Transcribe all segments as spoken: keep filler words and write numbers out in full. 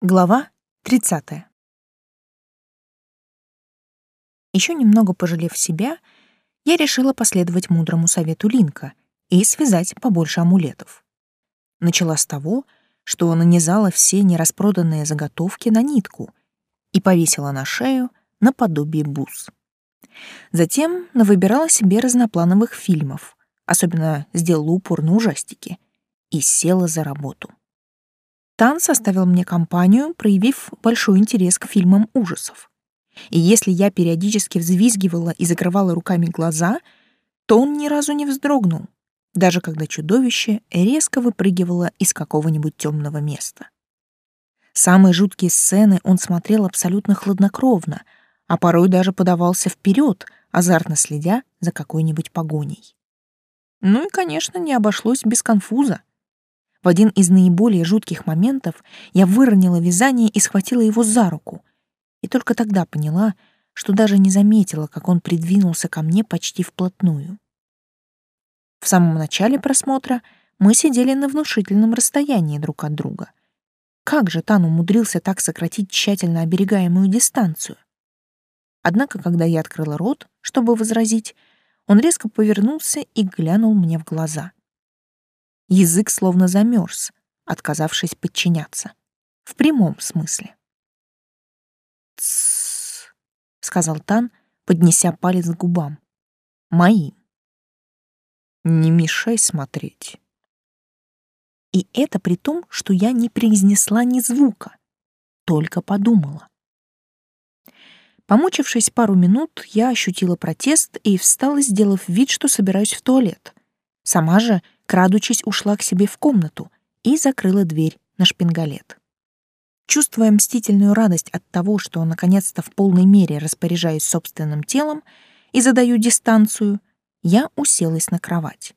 Глава тридцатая. Еще немного пожалев себя, я решила последовать мудрому совету Линка и связать побольше амулетов. Начала с того, что нанизала все нераспроданные заготовки на нитку и повесила на шею наподобие бус. Затем навыбирала себе разноплановых фильмов, особенно сделала упор на ужастики, и села за работу. Тан составил мне компанию, проявив большой интерес к фильмам ужасов. И если я периодически взвизгивала и закрывала руками глаза, то он ни разу не вздрогнул, даже когда чудовище резко выпрыгивало из какого-нибудь темного места. Самые жуткие сцены он смотрел абсолютно хладнокровно, а порой даже подавался вперед, азартно следя за какой-нибудь погоней. Ну и, конечно, не обошлось без конфуза. В один из наиболее жутких моментов я выронила вязание и схватила его за руку, и только тогда поняла, что даже не заметила, как он придвинулся ко мне почти вплотную. В самом начале просмотра мы сидели на внушительном расстоянии друг от друга. Как же Тан умудрился так сократить тщательно оберегаемую дистанцию? Однако, когда я открыла рот, чтобы возразить, он резко повернулся и глянул мне в глаза. Язык словно замерз, отказавшись подчиняться. В прямом смысле. «Тссс», — сказал Тан, поднеся палец к губам. «Моим. Не мешай смотреть». И это при том, что я не произнесла ни звука, только подумала. Помучившись пару минут, я ощутила протест и встала, сделав вид, что собираюсь в туалет. Сама же, крадучись, ушла к себе в комнату и закрыла дверь на шпингалет. Чувствуя мстительную радость от того, что наконец-то в полной мере распоряжаюсь собственным телом и задаю дистанцию, я уселась на кровать.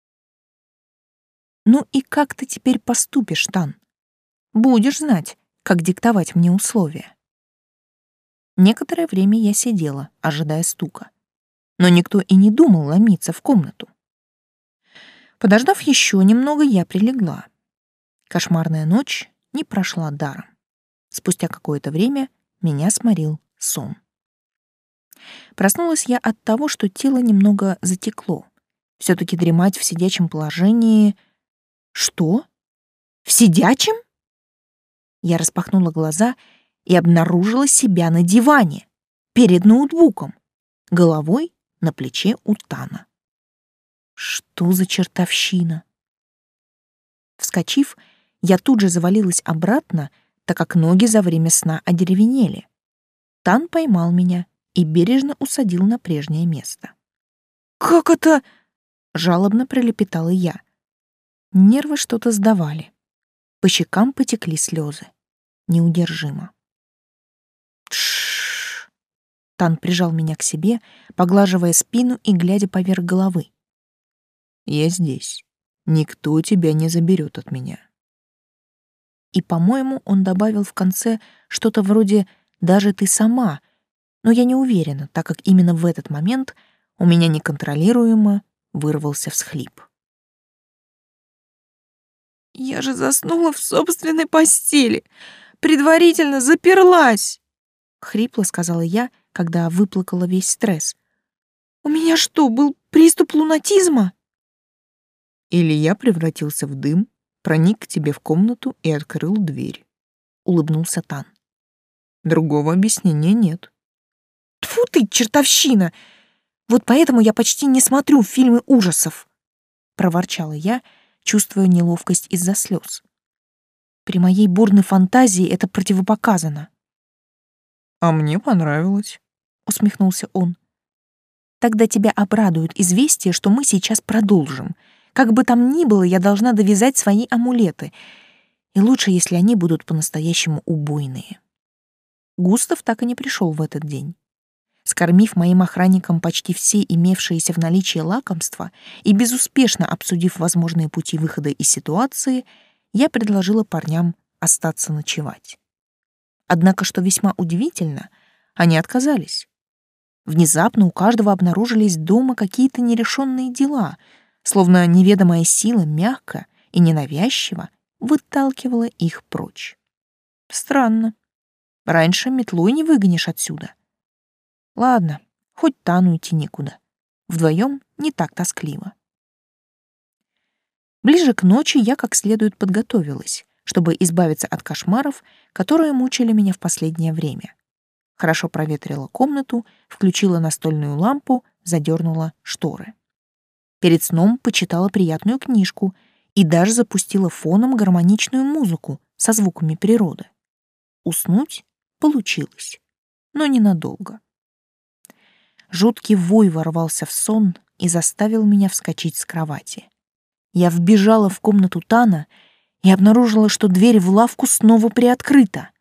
«Ну и как ты теперь поступишь, Тан? Будешь знать, как диктовать мне условия». Некоторое время я сидела, ожидая стука, но никто и не думал ломиться в комнату. Подождав еще немного, я прилегла. Кошмарная ночь не прошла даром. Спустя какое-то время меня сморил сон. Проснулась я от того, что тело немного затекло. Все-таки дремать в сидячем положении... Что? В сидячем? Я распахнула глаза и обнаружила себя на диване, перед ноутбуком, головой на плече у Тана. Что за чертовщина? Вскочив, я тут же завалилась обратно, так как ноги за время сна одеревенели. Тан поймал меня и бережно усадил на прежнее место. «Как это?» — жалобно пролепетала я. Нервы что-то сдавали. По щекам потекли слезы. Неудержимо. «Тш-ш-ш!» Тан прижал меня к себе, поглаживая спину и глядя поверх головы. «Я здесь. Никто тебя не заберет от меня». И, по-моему, он добавил в конце что-то вроде «даже ты сама», но я не уверена, так как именно в этот момент у меня неконтролируемо вырвался всхлип. «Я же заснула в собственной постели, предварительно заперлась», — хрипло сказала я, когда выплакала весь стресс. «У меня что, был приступ лунатизма?» Или я превратился в дым, проник к тебе в комнату и открыл дверь», — улыбнулся Тан. «Другого объяснения нет». «Тьфу ты, чертовщина! Вот поэтому я почти не смотрю фильмы ужасов», — проворчала я, чувствуя неловкость из-за слез. При моей бурной фантазии это противопоказано. «А мне понравилось», — усмехнулся он. «Тогда тебя обрадует известие, что мы сейчас продолжим. Как бы там ни было, я должна довязать свои амулеты. И лучше, если они будут по-настоящему убойные». Густав так и не пришел в этот день. Скормив моим охранникам почти все имевшиеся в наличии лакомства и безуспешно обсудив возможные пути выхода из ситуации, я предложила парням остаться ночевать. Однако, что весьма удивительно, они отказались. Внезапно у каждого обнаружились дома какие-то нерешенные дела, словно неведомая сила мягко и ненавязчиво выталкивала их прочь. Странно. Раньше метлой не выгонишь отсюда. Ладно, хоть Тану идти некуда. Вдвоем не так тоскливо. Ближе к ночи я как следует подготовилась, чтобы избавиться от кошмаров, которые мучили меня в последнее время. Хорошо проветрила комнату, включила настольную лампу, задернула шторы. Перед сном почитала приятную книжку и даже запустила фоном гармоничную музыку со звуками природы. Уснуть получилось, но ненадолго. Жуткий вой ворвался в сон и заставил меня вскочить с кровати. Я вбежала в комнату Тана и обнаружила, что дверь в лавку снова приоткрыта.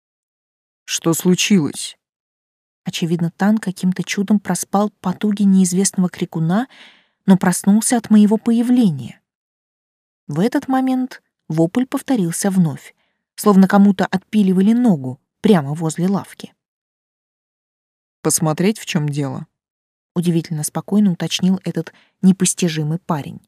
Что случилось? Очевидно, Тан каким-то чудом проспал потуги неизвестного крикуна, но проснулся от моего появления. В этот момент вопль повторился вновь, словно кому-то отпиливали ногу прямо возле лавки. Посмотреть, в чем дело? Удивительно спокойно уточнил этот непостижимый парень.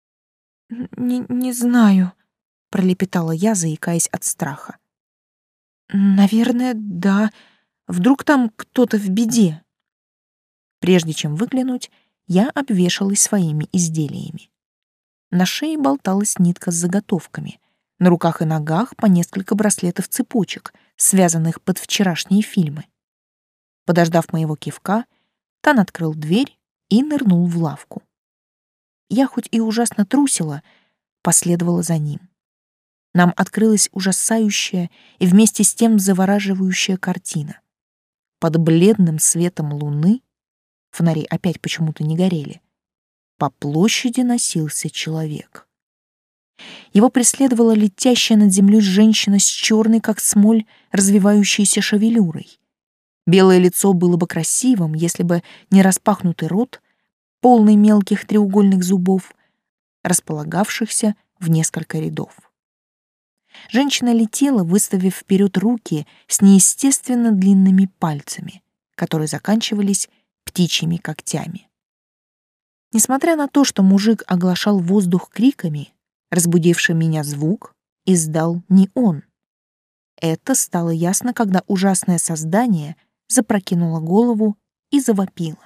«Не, не знаю», — пролепетала я, заикаясь от страха. «Наверное, да. Вдруг там кто-то в беде?» Прежде чем выглянуть, я обвешалась своими изделиями. На шее болталась нитка с заготовками, на руках и ногах по несколько браслетов-цепочек, связанных под вчерашние фильмы. Подождав моего кивка, Тан открыл дверь и нырнул в лавку. Я хоть и ужасно трусила, последовала за ним. Нам открылась ужасающая и вместе с тем завораживающая картина. Под бледным светом луны, фонари опять почему-то не горели, по площади носился человек. Его преследовала летящая над землей женщина с черной, как смоль, развивающейся шевелюрой. Белое лицо было бы красивым, если бы не распахнутый рот, полный мелких треугольных зубов, располагавшихся в несколько рядов. Женщина летела, выставив вперед руки с неестественно длинными пальцами, которые заканчивались птичьими когтями. Несмотря на то, что мужик оглашал воздух криками, разбудивший меня звук издал не он. Это стало ясно, когда ужасное создание запрокинуло голову и завопило.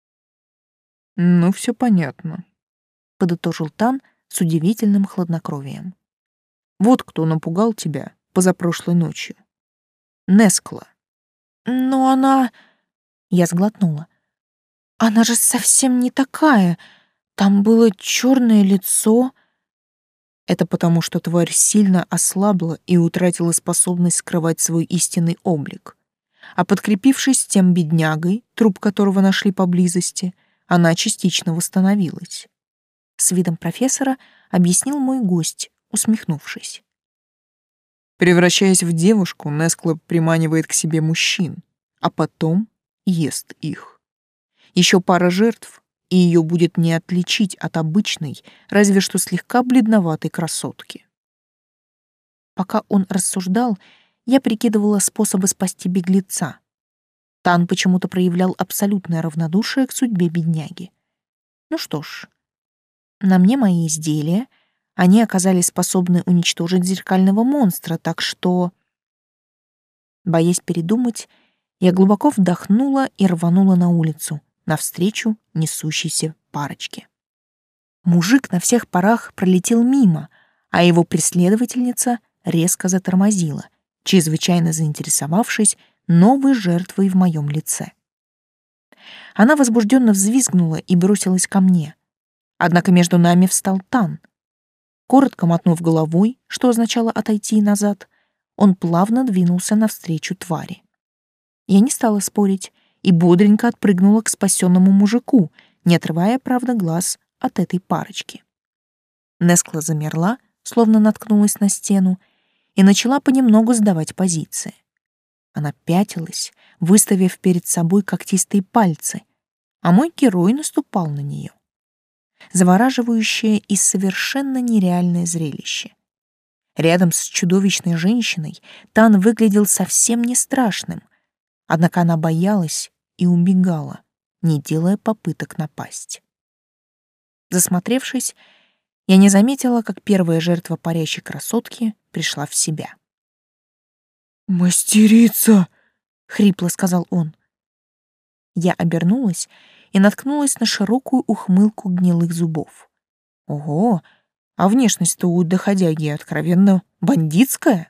«Ну, все понятно», — подытожил Тан с удивительным хладнокровием. «Вот кто напугал тебя позапрошлой ночью. Нескла». «Но она...» — я сглотнула. «Она же совсем не такая. Там было черное лицо...» Это потому, что тварь сильно ослабла и утратила способность скрывать свой истинный облик. А подкрепившись тем беднягой, труп которого нашли поблизости, она частично восстановилась. С видом профессора объяснил мой гость, усмехнувшись. Превращаясь в девушку, Нескла приманивает к себе мужчин, а потом ест их. Еще пара жертв, и ее будет не отличить от обычной, разве что слегка бледноватой красотки. Пока он рассуждал, я прикидывала способы спасти беглеца. Тан почему-то проявлял абсолютное равнодушие к судьбе бедняги. Ну что ж, на мне мои изделия, они оказались способны уничтожить зеркального монстра, так что... Боясь передумать, я глубоко вдохнула и рванула на улицу, навстречу несущейся парочке. Мужик на всех парах пролетел мимо, а его преследовательница резко затормозила, чрезвычайно заинтересовавшись новой жертвой в моем лице. Она возбужденно взвизгнула и бросилась ко мне. Однако между нами встал Тан. Коротко мотнув головой, что означало отойти назад, он плавно двинулся навстречу твари. Я не стала спорить и бодренько отпрыгнула к спасенному мужику, не отрывая, правда, глаз от этой парочки. Нескла замерла, словно наткнулась на стену, и начала понемногу сдавать позиции. Она пятилась, выставив перед собой когтистые пальцы, а мой герой наступал на нее. Завораживающее и совершенно нереальное зрелище. Рядом с чудовищной женщиной Тан выглядел совсем не страшным, однако она боялась и убегала, не делая попыток напасть. Засмотревшись, я не заметила, как первая жертва парящей красотки пришла в себя. «Мастерица!» — хрипло сказал он. Я обернулась и наткнулась на широкую ухмылку гнилых зубов. Ого, а внешность-то у доходяги откровенно бандитская.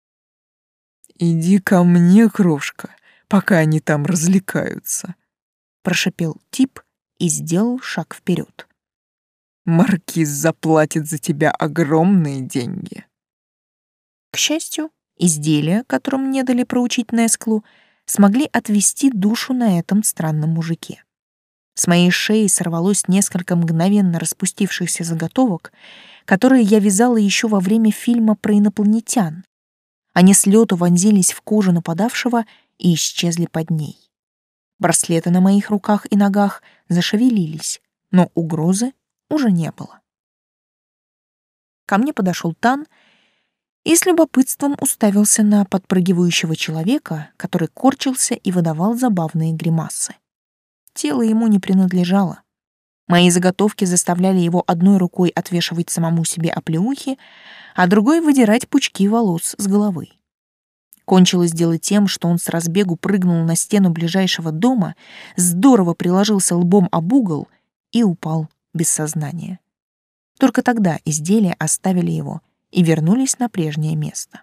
«Иди ко мне, крошка, пока они там развлекаются», — прошипел тип и сделал шаг вперед. «Маркиз заплатит за тебя огромные деньги». К счастью, изделия, которым не дали проучить Несклу, смогли отвести душу на этом странном мужике. С моей шеи сорвалось несколько мгновенно распустившихся заготовок, которые я вязала еще во время фильма про инопланетян. Они с лету вонзились в кожу нападавшего и исчезли под ней. Браслеты на моих руках и ногах зашевелились, но угрозы уже не было. Ко мне подошел Тан и с любопытством уставился на подпрыгивающего человека, который корчился и выдавал забавные гримасы. Тело ему не принадлежало. Мои заготовки заставляли его одной рукой отвешивать самому себе оплеухи, а другой выдирать пучки волос с головы. Кончилось дело тем, что он с разбегу прыгнул на стену ближайшего дома, здорово приложился лбом об угол и упал без сознания. Только тогда изделия оставили его и вернулись на прежнее место.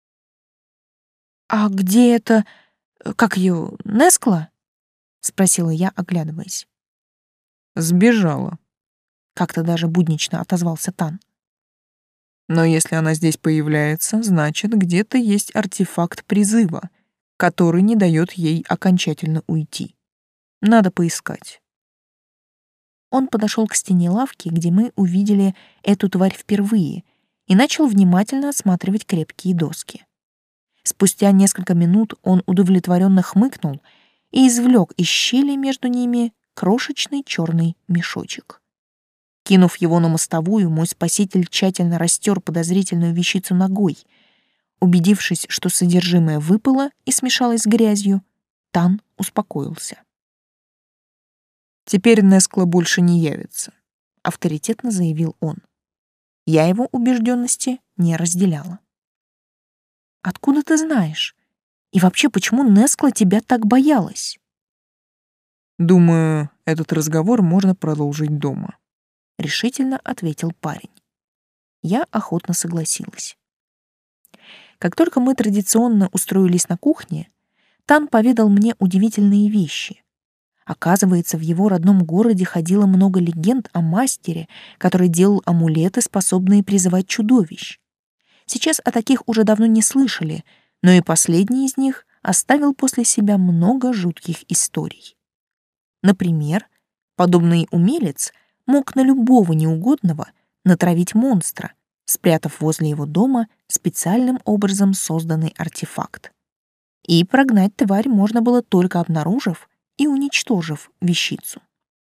«А где это... как ее... Нескла?» — спросила я, оглядываясь. «Сбежала», — как-то даже буднично отозвался Тан. «Но если она здесь появляется, значит, где-то есть артефакт призыва, который не дает ей окончательно уйти. Надо поискать». Он подошел к стене лавки, где мы увидели эту тварь впервые, и начал внимательно осматривать крепкие доски. Спустя несколько минут он удовлетворенно хмыкнул и извлек из щели между ними крошечный черный мешочек. Кинув его на мостовую, мой спаситель тщательно растер подозрительную вещицу ногой. Убедившись, что содержимое выпало и смешалось с грязью, Тан успокоился. «Теперь Нескла больше не явится», — авторитетно заявил он. Я его убежденности не разделяла. «Откуда ты знаешь? И вообще, почему Нескла тебя так боялась?» «Думаю, этот разговор можно продолжить дома», — решительно ответил парень. Я охотно согласилась. Как только мы традиционно устроились на кухне, Тан поведал мне удивительные вещи. Оказывается, в его родном городе ходило много легенд о мастере, который делал амулеты, способные призывать чудовищ. Сейчас о таких уже давно не слышали, но и последний из них оставил после себя много жутких историй. Например, подобный умелец мог на любого неугодного натравить монстра, спрятав возле его дома специальным образом созданный артефакт. И прогнать тварь можно было только обнаружив и уничтожив вещицу.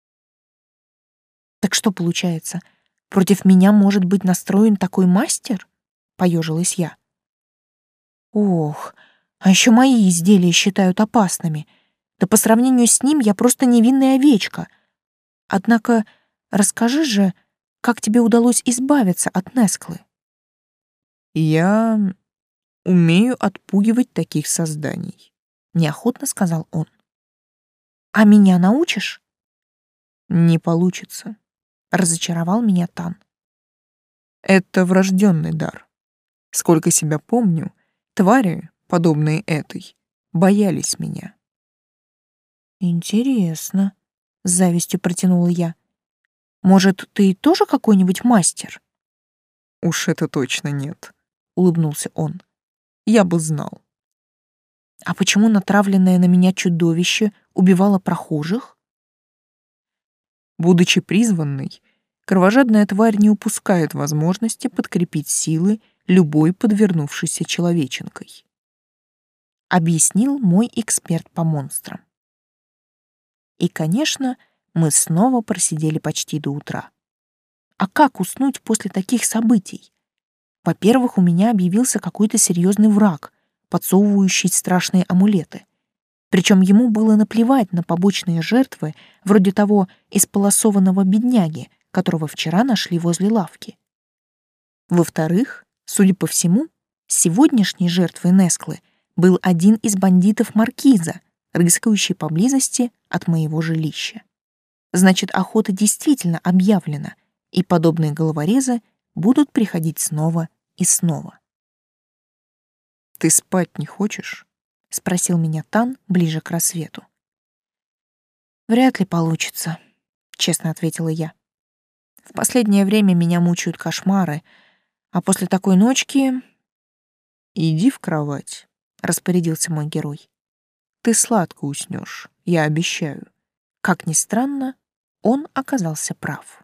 «Так что получается, против меня может быть настроен такой мастер?» — поежилась я. «Ох, а еще мои изделия считают опасными. Да по сравнению с ним я просто невинная овечка. Однако расскажи же, как тебе удалось избавиться от Несклы?» «Я умею отпугивать таких созданий», — неохотно сказал он. «А меня научишь?» «Не получится», — разочаровал меня Тан. «Это врожденный дар. Сколько себя помню, твари, подобные этой, боялись меня». «Интересно», — с завистью протянула я. «Может, ты тоже какой-нибудь мастер?» «Уж это точно нет», — улыбнулся он. «Я бы знал». «А почему натравленное на меня чудовище убивало прохожих?» Будучи призванной, кровожадная тварь не упускает возможности подкрепить силы любой подвернувшейся человеченкой, объяснил мой эксперт по монстрам. И, конечно, мы снова просидели почти до утра. А как уснуть после таких событий? Во-первых, у меня объявился какой-то серьезный враг, подсовывающий страшные амулеты. Причем ему было наплевать на побочные жертвы, вроде того исполосованного бедняги, которого вчера нашли возле лавки. Во-вторых, судя по всему, сегодняшней жертвой Несклы был один из бандитов Маркиза, рыскающий поблизости от моего жилища. Значит, охота действительно объявлена, и подобные головорезы будут приходить снова и снова. «Ты спать не хочешь?» — спросил меня Тан ближе к рассвету. «Вряд ли получится», — честно ответила я. «В последнее время меня мучают кошмары, а после такой ночки...» «Иди в кровать», — распорядился мой герой. «Ты сладко уснешь, я обещаю». Как ни странно, он оказался прав.